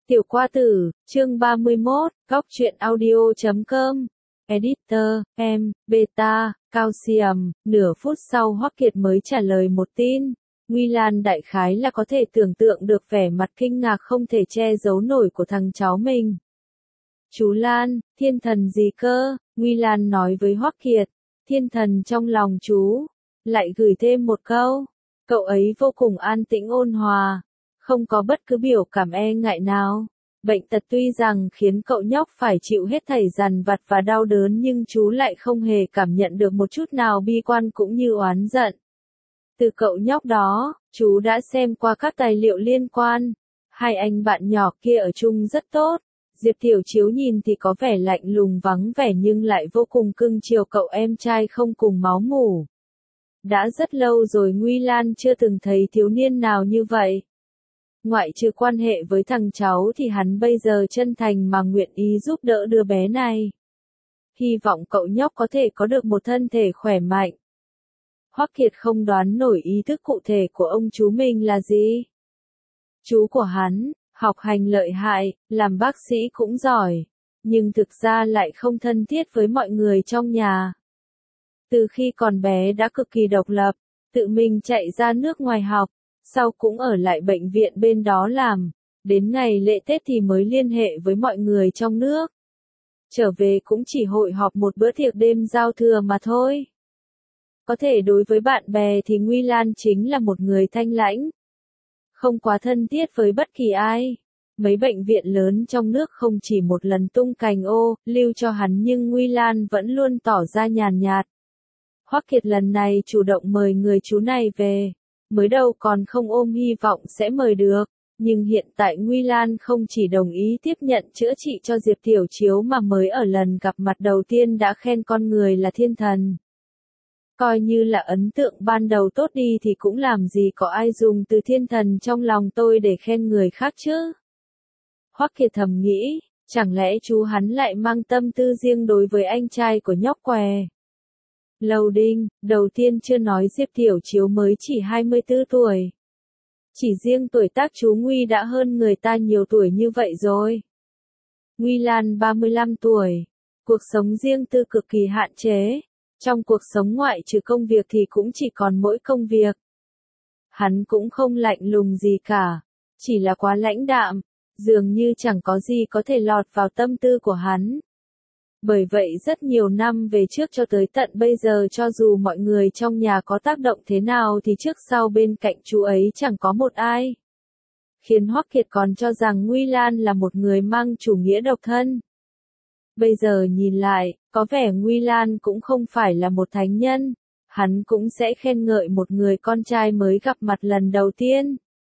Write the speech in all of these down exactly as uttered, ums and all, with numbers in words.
Tiểu Qua Tử, chương ba mươi mốt, góc truyện audio chấm com. Editor, em, beta, calcium, nửa phút sau Hoắc Kiệt mới trả lời một tin. Nguy Lan đại khái là có thể tưởng tượng được vẻ mặt kinh ngạc không thể che giấu nổi của thằng cháu mình. Chú Lan, thiên thần gì cơ? Nguy Lan nói với Hoắc Kiệt. Thiên thần trong lòng chú. Lại gửi thêm một câu. Cậu ấy vô cùng an tĩnh ôn hòa. Không có bất cứ biểu cảm e ngại nào. Bệnh tật tuy rằng khiến cậu nhóc phải chịu hết thảy dằn vặt và đau đớn nhưng chú lại không hề cảm nhận được một chút nào bi quan cũng như oán giận. Từ cậu nhóc đó, chú đã xem qua các tài liệu liên quan. Hai anh bạn nhỏ kia ở chung rất tốt. Diệp Tiểu Chiếu nhìn thì có vẻ lạnh lùng vắng vẻ nhưng lại vô cùng cưng chiều cậu em trai không cùng máu mủ. Đã rất lâu rồi Nguy Lan chưa từng thấy thiếu niên nào như vậy. Ngoại trừ quan hệ với thằng cháu thì hắn bây giờ chân thành mà nguyện ý giúp đỡ đứa bé này. Hy vọng cậu nhóc có thể có được một thân thể khỏe mạnh. Hoắc Kiệt không đoán nổi ý thức cụ thể của ông chú mình là gì. Chú của hắn, học hành lợi hại, làm bác sĩ cũng giỏi, nhưng thực ra lại không thân thiết với mọi người trong nhà. Từ khi còn bé đã cực kỳ độc lập, tự mình chạy ra nước ngoài học. Sau cũng ở lại bệnh viện bên đó làm, đến ngày lễ Tết thì mới liên hệ với mọi người trong nước. Trở về cũng chỉ hội họp một bữa tiệc đêm giao thừa mà thôi. Có thể đối với bạn bè thì Nguy Lan chính là một người thanh lãnh. Không quá thân thiết với bất kỳ ai. Mấy bệnh viện lớn trong nước không chỉ một lần tung cành ô, lưu cho hắn nhưng Nguy Lan vẫn luôn tỏ ra nhàn nhạt. Hoắc Kiệt lần này chủ động mời người chú này về. Mới đầu còn không ôm hy vọng sẽ mời được, nhưng hiện tại Nguy Lan không chỉ đồng ý tiếp nhận chữa trị cho Diệp Tiểu Chiếu mà mới ở lần gặp mặt đầu tiên đã khen con người là thiên thần. Coi như là ấn tượng ban đầu tốt đi thì cũng làm gì có ai dùng từ thiên thần trong lòng tôi để khen người khác chứ. Hoắc Kiệt thầm nghĩ, chẳng lẽ chú hắn lại mang tâm tư riêng đối với anh trai của nhóc què. Lầu Đinh, đầu tiên chưa nói Diệp Tiểu Chiếu mới chỉ hai mươi tư tuổi. Chỉ riêng tuổi tác chú Nguy đã hơn người ta nhiều tuổi như vậy rồi. Nguy Lan ba mươi lăm tuổi, cuộc sống riêng tư cực kỳ hạn chế. Trong cuộc sống ngoại trừ công việc thì cũng chỉ còn mỗi công việc. Hắn cũng không lạnh lùng gì cả, chỉ là quá lãnh đạm, dường như chẳng có gì có thể lọt vào tâm tư của hắn. Bởi vậy rất nhiều năm về trước cho tới tận bây giờ cho dù mọi người trong nhà có tác động thế nào thì trước sau bên cạnh chú ấy chẳng có một ai. Khiến Hoắc Kiệt còn cho rằng Nguy Lan là một người mang chủ nghĩa độc thân. Bây giờ nhìn lại, có vẻ Nguy Lan cũng không phải là một thánh nhân. Hắn cũng sẽ khen ngợi một người con trai mới gặp mặt lần đầu tiên.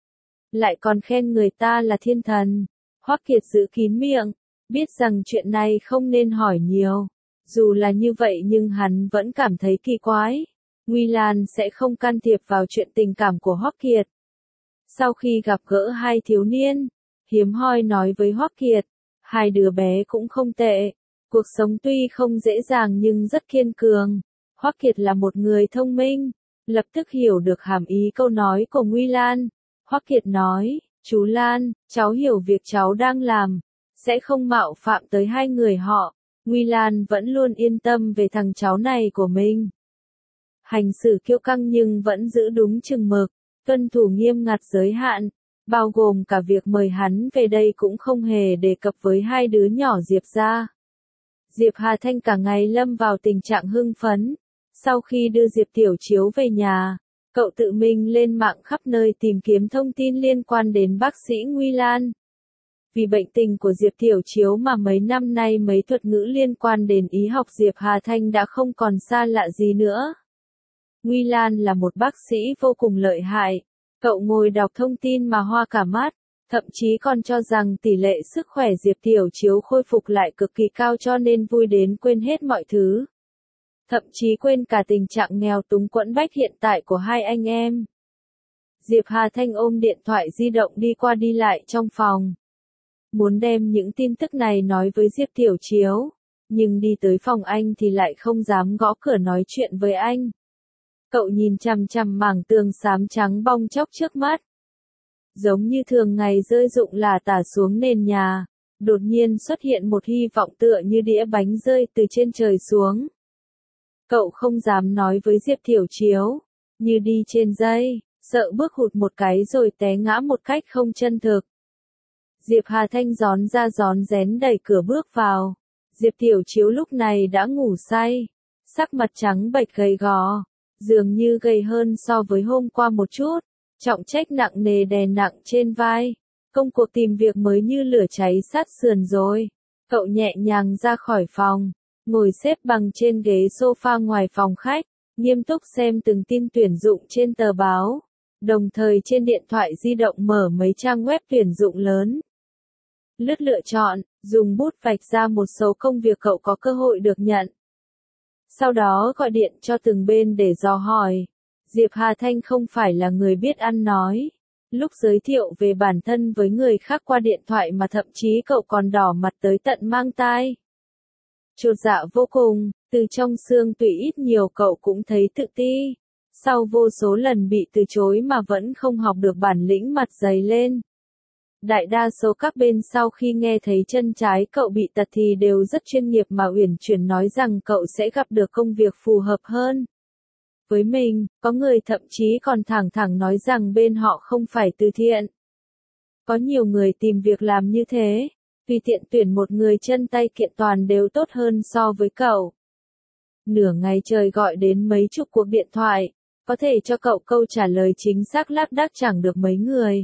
Lại còn khen người ta là thiên thần. Hoắc Kiệt giữ kín miệng. Biết rằng chuyện này không nên hỏi nhiều. Dù là như vậy nhưng hắn vẫn cảm thấy kỳ quái. Nguy Lan sẽ không can thiệp vào chuyện tình cảm của Hoắc Kiệt. Sau khi gặp gỡ hai thiếu niên, hiếm hoi nói với Hoắc Kiệt, hai đứa bé cũng không tệ. Cuộc sống tuy không dễ dàng nhưng rất kiên cường. Hoắc Kiệt là một người thông minh, lập tức hiểu được hàm ý câu nói của Nguy Lan. Hoắc Kiệt nói, chú Lan, cháu hiểu việc cháu đang làm. Sẽ không mạo phạm tới hai người họ. Nguy Lan vẫn luôn yên tâm về thằng cháu này của mình. Hành xử kiêu căng nhưng vẫn giữ đúng chừng mực, tuân thủ nghiêm ngặt giới hạn, bao gồm cả việc mời hắn về đây cũng không hề đề cập với hai đứa nhỏ Diệp gia. Diệp Hà Thanh cả ngày lâm vào tình trạng hưng phấn. Sau khi đưa Diệp Tiểu Chiếu về nhà, cậu tự mình lên mạng khắp nơi tìm kiếm thông tin liên quan đến bác sĩ Nguy Lan. Vì bệnh tình của Diệp Tiểu Chiếu mà mấy năm nay mấy thuật ngữ liên quan đến y học Diệp Hà Thanh đã không còn xa lạ gì nữa. Nguy Lan là một bác sĩ vô cùng lợi hại. Cậu ngồi đọc thông tin mà hoa cả mắt, thậm chí còn cho rằng tỷ lệ sức khỏe Diệp Tiểu Chiếu khôi phục lại cực kỳ cao cho nên vui đến quên hết mọi thứ. Thậm chí quên cả tình trạng nghèo túng quẫn bách hiện tại của hai anh em. Diệp Hà Thanh ôm điện thoại di động đi qua đi lại trong phòng. Muốn đem những tin tức này nói với Diệp Tiểu Chiếu, nhưng đi tới phòng anh thì lại không dám gõ cửa nói chuyện với anh. Cậu nhìn chằm chằm mảng tường xám trắng bong chóc trước mắt. Giống như thường ngày rơi rụng là tả xuống nền nhà, đột nhiên xuất hiện một hy vọng tựa như đĩa bánh rơi từ trên trời xuống. Cậu không dám nói với Diệp Thiểu Chiếu, như đi trên dây, sợ bước hụt một cái rồi té ngã một cách không chân thực. Diệp Hà Thanh gión ra gión rén đẩy cửa bước vào. Diệp Thiểu Chiếu lúc này đã ngủ say, sắc mặt trắng bệch gầy gò, dường như gầy hơn so với hôm qua một chút, trọng trách nặng nề đè nặng trên vai. Công cuộc tìm việc mới như lửa cháy sát sườn rồi. Cậu nhẹ nhàng ra khỏi phòng, ngồi xếp bằng trên ghế sofa ngoài phòng khách, nghiêm túc xem từng tin tuyển dụng trên tờ báo, đồng thời trên điện thoại di động mở mấy trang web tuyển dụng lớn. Lướt lựa chọn, dùng bút vạch ra một số công việc cậu có cơ hội được nhận. Sau đó gọi điện cho từng bên để dò hỏi. Diệp Hà Thanh không phải là người biết ăn nói. Lúc giới thiệu về bản thân với người khác qua điện thoại mà thậm chí cậu còn đỏ mặt tới tận mang tai. Chột dạ vô cùng, từ trong xương tủy ít nhiều cậu cũng thấy tự ti. Sau vô số lần bị từ chối mà vẫn không học được bản lĩnh mặt dày lên. Đại đa số các bên sau khi nghe thấy chân trái cậu bị tật thì đều rất chuyên nghiệp mà uyển chuyển nói rằng cậu sẽ gặp được công việc phù hợp hơn. Với mình, có người thậm chí còn thẳng thẳng nói rằng bên họ không phải từ thiện. Có nhiều người tìm việc làm như thế, tùy tiện tuyển một người chân tay kiện toàn đều tốt hơn so với cậu. Nửa ngày trời gọi đến mấy chục cuộc điện thoại, có thể cho cậu câu trả lời chính xác lác đác chẳng được mấy người.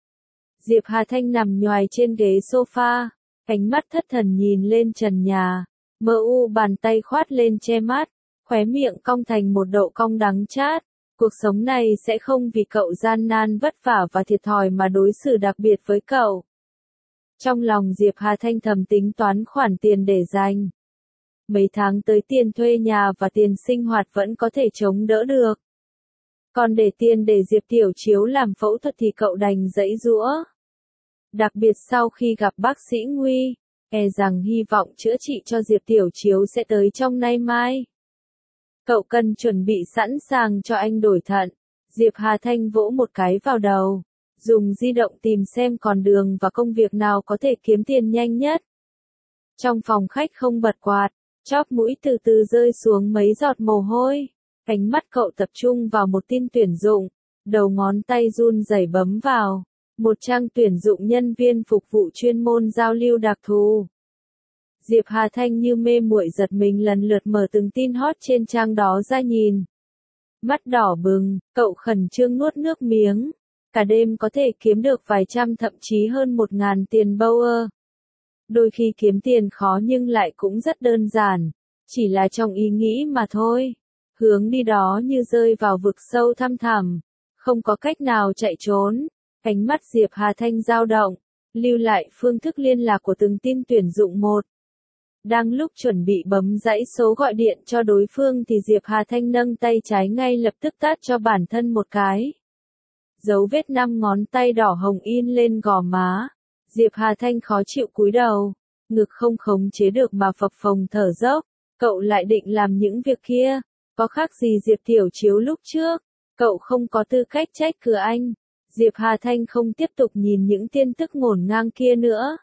Diệp Hà Thanh nằm nhoài trên ghế sofa, ánh mắt thất thần nhìn lên trần nhà, mờ u bàn tay khoát lên che mắt, khóe miệng cong thành một độ cong đắng chát. Cuộc sống này sẽ không vì cậu gian nan vất vả và thiệt thòi mà đối xử đặc biệt với cậu. Trong lòng Diệp Hà Thanh thầm tính toán khoản tiền để dành. Mấy tháng tới tiền thuê nhà và tiền sinh hoạt vẫn có thể chống đỡ được. Còn để tiền để Diệp Thiểu Chiếu làm phẫu thuật thì cậu đành giãy giũa. Đặc biệt sau khi gặp bác sĩ Nguy, e rằng hy vọng chữa trị cho Diệp Thiểu Chiếu sẽ tới trong nay mai. Cậu cần chuẩn bị sẵn sàng cho anh đổi thận. Diệp Hà Thanh vỗ một cái vào đầu, dùng di động tìm xem còn đường và công việc nào có thể kiếm tiền nhanh nhất. Trong phòng khách không bật quạt, chóp mũi từ từ rơi xuống mấy giọt mồ hôi. Ánh mắt cậu tập trung vào một tin tuyển dụng, đầu ngón tay run rẩy bấm vào. Một trang tuyển dụng nhân viên phục vụ chuyên môn giao lưu đặc thù. Diệp Hà Thanh như mê muội giật mình lần lượt mở từng tin hot trên trang đó ra nhìn. Mắt đỏ bừng, cậu khẩn trương nuốt nước miếng. Cả đêm có thể kiếm được vài trăm thậm chí hơn một ngàn tiền bâu ơ. Đôi khi kiếm tiền khó nhưng lại cũng rất đơn giản. Chỉ là trong ý nghĩ mà thôi. Hướng đi đó như rơi vào vực sâu thăm thẳm. Không có cách nào chạy trốn. Ánh mắt Diệp Hà Thanh dao động. Lưu lại phương thức liên lạc của từng tin tuyển dụng một. Đang lúc chuẩn bị bấm dãy số gọi điện cho đối phương thì Diệp Hà Thanh nâng tay trái ngay lập tức tát cho bản thân một cái. Dấu vết năm ngón tay đỏ hồng in lên gò má. Diệp Hà Thanh khó chịu cúi đầu, ngực không khống chế được mà phập phồng thở dốc. Cậu lại định làm những việc kia, có khác gì Diệp Thiểu Chiếu lúc trước, cậu không có tư cách trách cứ anh. Diệp Hà Thanh không tiếp tục nhìn những tin tức ngổn ngang kia nữa.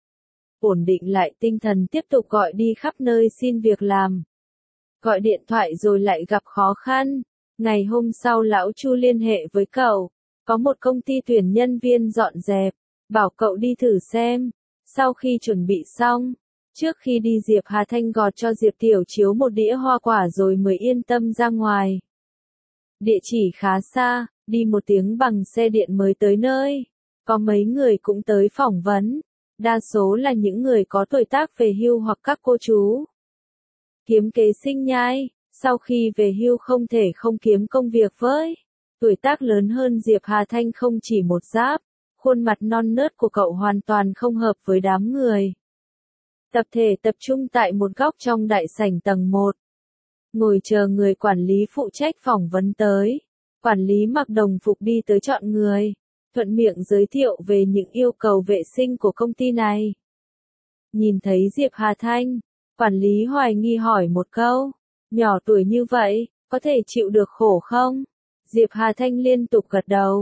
Ổn định lại tinh thần tiếp tục gọi đi khắp nơi xin việc làm. Gọi điện thoại rồi lại gặp khó khăn. Ngày hôm sau lão Chu liên hệ với cậu. Có một công ty tuyển nhân viên dọn dẹp. Bảo cậu đi thử xem. Sau khi chuẩn bị xong. Trước khi đi Diệp Hà Thanh gọt cho Diệp Thiểu Chiếu một đĩa hoa quả rồi mới yên tâm ra ngoài. Địa chỉ khá xa. Đi một tiếng bằng xe điện mới tới nơi. Có mấy người cũng tới phỏng vấn. Đa số là những người có tuổi tác về hưu hoặc các cô chú. Kiếm kế sinh nhai, sau khi về hưu không thể không kiếm công việc với. Tuổi tác lớn hơn Diệp Hà Thanh không chỉ một giáp, khuôn mặt non nớt của cậu hoàn toàn không hợp với đám người. Tập thể tập trung tại một góc trong đại sảnh tầng một. Ngồi chờ người quản lý phụ trách phỏng vấn tới. Quản lý mặc đồng phục đi tới chọn người. Thuận miệng giới thiệu về những yêu cầu vệ sinh của công ty này. Nhìn thấy Diệp Hà Thanh, quản lý hoài nghi hỏi một câu, nhỏ tuổi như vậy, có thể chịu được khổ không? Diệp Hà Thanh liên tục gật đầu,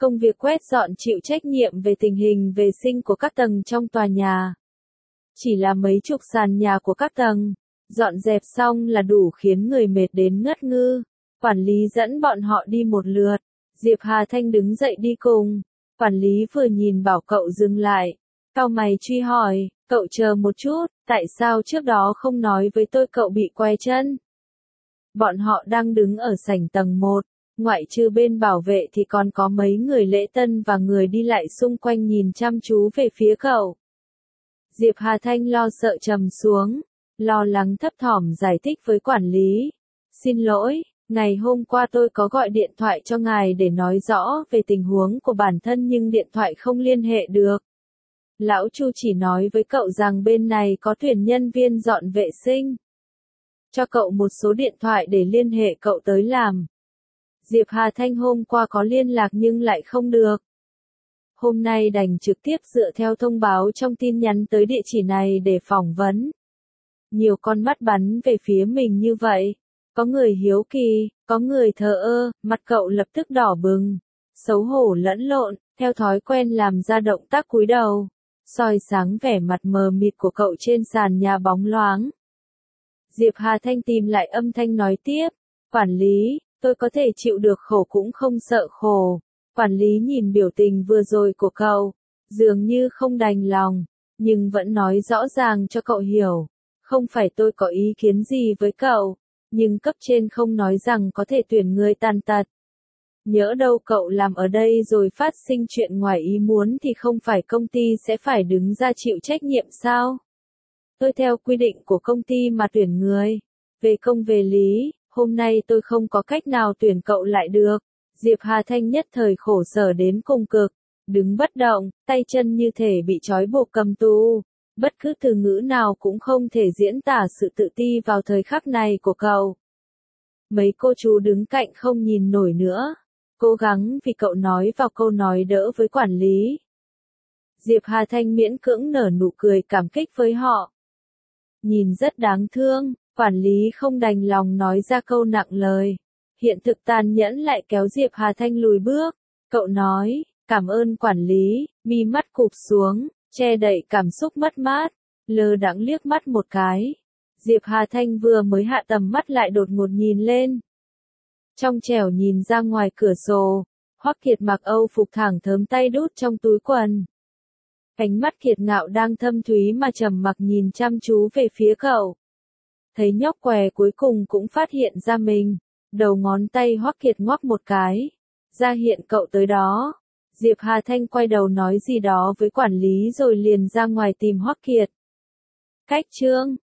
Công việc quét dọn chịu trách nhiệm về tình hình vệ sinh của các tầng trong tòa nhà. Chỉ là mấy chục sàn nhà của các tầng, dọn dẹp xong là đủ khiến người mệt đến ngất ngư. Quản lý dẫn bọn họ đi một lượt, Diệp Hà Thanh đứng dậy đi cùng. Quản lý vừa nhìn bảo cậu dừng lại, cau mày truy hỏi, cậu chờ một chút, tại sao trước đó không nói với tôi cậu bị què chân? Bọn họ đang đứng ở sảnh tầng một, ngoại trừ bên bảo vệ thì còn có mấy người lễ tân và người đi lại xung quanh nhìn chăm chú về phía cậu. Diệp Hà Thanh lo sợ trầm xuống, lo lắng thấp thỏm giải thích với quản lý. Xin lỗi, ngày hôm qua tôi có gọi điện thoại cho ngài để nói rõ về tình huống của bản thân nhưng điện thoại không liên hệ được. Lão Chu chỉ nói với cậu rằng bên này có tuyển nhân viên dọn vệ sinh. Cho cậu một số điện thoại để liên hệ cậu tới làm. Diệp Hà Thanh hôm qua có liên lạc nhưng lại không được. Hôm nay đành trực tiếp dựa theo thông báo trong tin nhắn tới địa chỉ này để phỏng vấn. Nhiều con mắt bắn về phía mình như vậy. Có người hiếu kỳ, có người thờ ơ, mặt cậu lập tức đỏ bừng. Xấu hổ lẫn lộn, theo thói quen làm ra động tác cúi đầu. Soi sáng vẻ mặt mờ mịt của cậu trên sàn nhà bóng loáng. Diệp Hà Thanh tìm lại âm thanh nói tiếp. Quản lý, tôi có thể chịu được khổ cũng không sợ khổ. Quản lý nhìn biểu tình vừa rồi của cậu, dường như không đành lòng, nhưng vẫn nói rõ ràng cho cậu hiểu. Không phải tôi có ý kiến gì với cậu, nhưng cấp trên không nói rằng có thể tuyển người tàn tật. Nhỡ đâu cậu làm ở đây rồi phát sinh chuyện ngoài ý muốn thì không phải công ty sẽ phải đứng ra chịu trách nhiệm sao? Tôi theo quy định của công ty mà tuyển người. Về công về lý, hôm nay tôi không có cách nào tuyển cậu lại được. Diệp Hà Thanh nhất thời khổ sở đến cùng cực, đứng bất động, tay chân như thể bị trói buộc cầm tù. Bất cứ từ ngữ nào cũng không thể diễn tả sự tự ti vào thời khắc này của cậu. Mấy cô chú đứng cạnh không nhìn nổi nữa, cố gắng vì cậu nói vào câu nói đỡ với quản lý. Diệp Hà Thanh miễn cưỡng nở nụ cười cảm kích với họ. Nhìn rất đáng thương, quản lý không đành lòng nói ra câu nặng lời. Hiện thực tàn nhẫn lại kéo Diệp Hà Thanh lùi bước. Cậu nói, cảm ơn quản lý, mi mắt cụp xuống, che đậy cảm xúc mất mát, lơ đãng liếc mắt một cái. Diệp Hà Thanh vừa mới hạ tầm mắt lại đột ngột nhìn lên. Trong trẻo nhìn ra ngoài cửa sổ, Hoắc Kiệt mặc Âu phục thẳng thớm tay đút trong túi quần. Ánh mắt kiệt ngạo đang thâm thúy mà trầm mặc nhìn chăm chú về phía cậu. Thấy nhóc què cuối cùng cũng phát hiện ra mình, đầu ngón tay Hoắc Kiệt ngoắc một cái, ra hiện cậu tới đó. Diệp Hà Thanh quay đầu nói gì đó với quản lý rồi liền ra ngoài tìm Hoắc Kiệt. Cách chương